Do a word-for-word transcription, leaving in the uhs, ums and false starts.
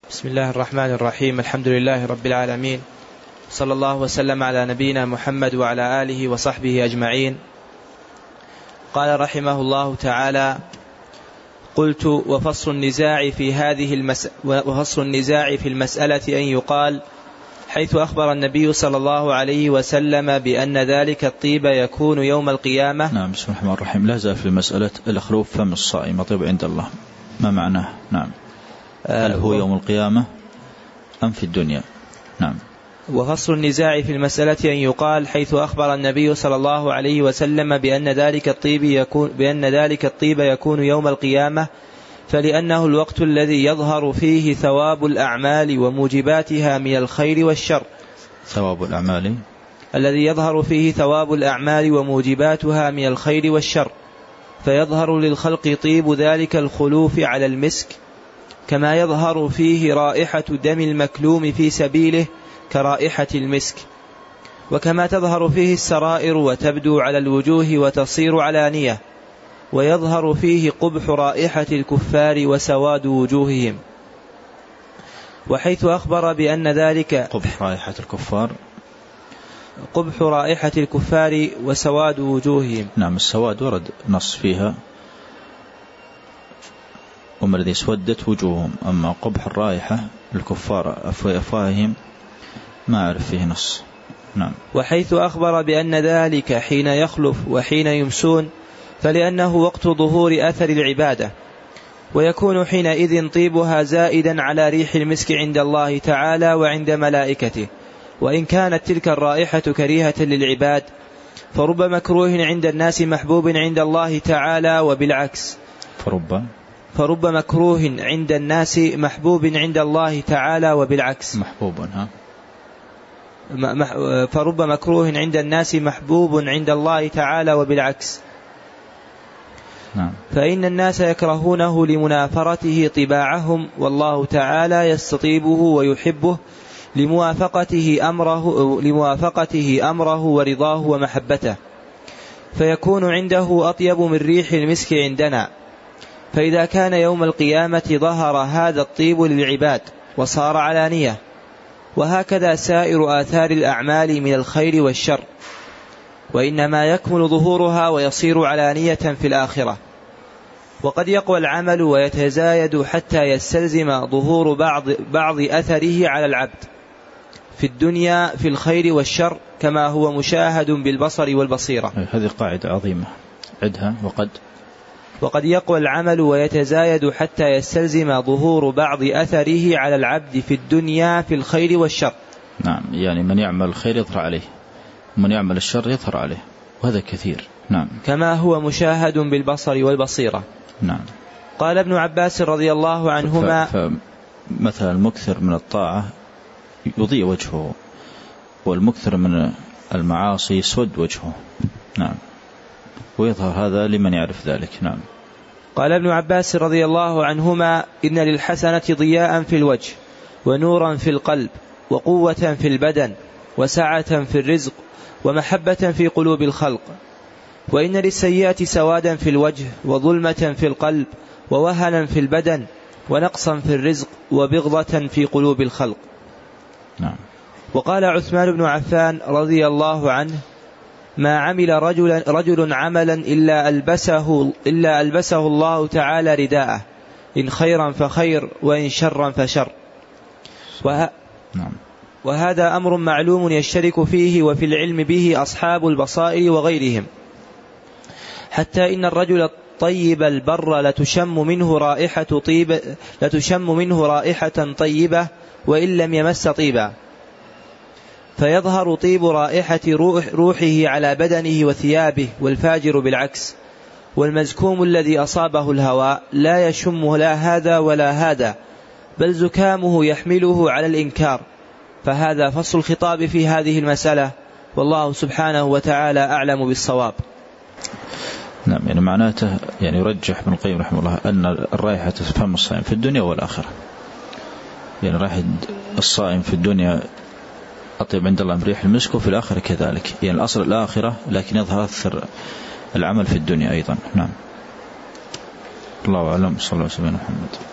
بسم الله الرحمن الرحيم. الحمد لله رب العالمين، صلى الله وسلم على نبينا محمد وعلى آله وصحبه أجمعين. قال رحمه الله تعالى: قلت: وفصل النزاع في هذه المس... وفصل النزاع في المسألة أن يقال حيث أخبر النبي صلى الله عليه وسلم بأن ذلك الطيب يكون يوم القيامة. نعم. بسم الله الرحمن الرحيم. لا زال في مسألة الأخلوف فم الصائم طيب عند الله، ما معناه؟ نعم. هل هو يوم القيامة أم في الدنيا؟ نعم. وفصل النزاع في المسألة أن يقال حيث أخبر النبي صلى الله عليه وسلم بأن ذلك الطيب يكون بأن ذلك الطيب يكون يوم القيامة، فلأنه الوقت الذي يظهر فيه ثواب الأعمال وموجباتها من الخير والشر. ثواب الأعمال الذي يظهر فيه ثواب الأعمال وموجباتها من الخير والشر، فيظهر للخلق طيب ذلك الخلوف على المسك، كما يظهر فيه رائحة دم المكلوم في سبيله كرائحة المسك، وكما تظهر فيه السرائر وتبدو على الوجوه وتصير علانية، ويظهر فيه قبح رائحة الكفار وسواد وجوههم. وحيث أخبر بأن ذلك قبح رائحة الكفار قبح رائحة الكفار وسواد وجوههم. نعم. السواد ورد نص فيها هم الذي اسودت وجوههم، أما قبح الرائحة الكفار أفواههم ما أعرف فيه نص. نعم. وحيث أخبر بأن ذلك حين يخلف وحين يمسون، فلأنه وقت ظهور أثر العبادة، ويكون حينئذ طيبها زائدا على ريح المسك عند الله تعالى وعند ملائكته، وإن كانت تلك الرائحة كريهة للعباد، فرب مكروه عند الناس محبوب عند الله تعالى، وبالعكس فرب فرب مكروه عند الناس محبوب عند الله تعالى، وبالعكس محبوب ها فرب مكروه عند الناس محبوب عند الله تعالى، وبالعكس. نعم. فإن الناس يكرهونه لمنافرته طباعهم، والله تعالى يستطيبه ويحبه لموافقته أمره, لموافقته أمره ورضاه ومحبته، فيكون عنده أطيب من ريح المسك عندنا. فإذا كان يوم القيامة ظهر هذا الطيب للعباد وصار علانية، وهكذا سائر آثار الأعمال من الخير والشر، وإنما يكمل ظهورها ويصير علانية في الآخرة. وقد يقوى العمل ويتزايد حتى يستلزم ظهور بعض, بعض أثره على العبد في الدنيا في الخير والشر، كما هو مشاهد بالبصر والبصيرة. هذه قاعدة عظيمة عدها. وقد وقد يقوى العمل ويتزايد حتى يستلزم ظهور بعض أثره على العبد في الدنيا في الخير والشر. نعم. يعني من يعمل الخير يظهر عليه، ومن يعمل الشر يظهر عليه، وهذا كثير. نعم. كما هو مشاهد بالبصر والبصيرة. نعم. قال ابن عباس رضي الله عنهما: فمثلا المكثر من الطاعة يضيء وجهه، والمكثر من المعاصي يسود وجهه. نعم. ويظهر هذا لمن يعرف ذلك. نعم. قال ابن عباس رضي الله عنهما: إن للحسنة ضياء في الوجه، ونورا في القلب، وقوة في البدن، وسعة في الرزق، ومحبة في قلوب الخلق. وإن للسيئة سوادا في الوجه، وظلمة في القلب، ووهنا في البدن، ونقصا في الرزق، وبغضة في قلوب الخلق. نعم. وقال عثمان بن عفان رضي الله عنه: ما عمل رجل, رجل عملا إلا ألبسه, إلا ألبسه الله تعالى رداءه، إن خيرا فخير، وإن شرا فشر. وه... نعم. وهذا أمر معلوم يشترك فيه وفي العلم به أصحاب البصائر وغيرهم، حتى إن الرجل الطيب البر لتشم منه رائحة طيب لتشم منه رائحة طيبة وإن لم يمس طيبا، فيظهر طيب رائحة روح روحه على بدنه وثيابه، والفاجر بالعكس. والمزكوم الذي أصابه الهواء لا يشم لا هذا ولا هذا، بل زكامه يحمله على الإنكار. فهذا فصل الخطاب في هذه المسألة، والله سبحانه وتعالى أعلم بالصواب. نعم. يعني معناته يعني يرجح ابن القيم رحمه الله أن الرائحة تفهم الصائم في الدنيا والآخرة. يعني رائحة الصائم في الدنيا أطيب عند الله من ريح المسك، وفي الآخرة كذلك. يعني الأصل الآخرة، لكن يظهر أثر العمل في الدنيا أيضا. نعم. الله أعلم. صلى الله عليه وسلم. محمد.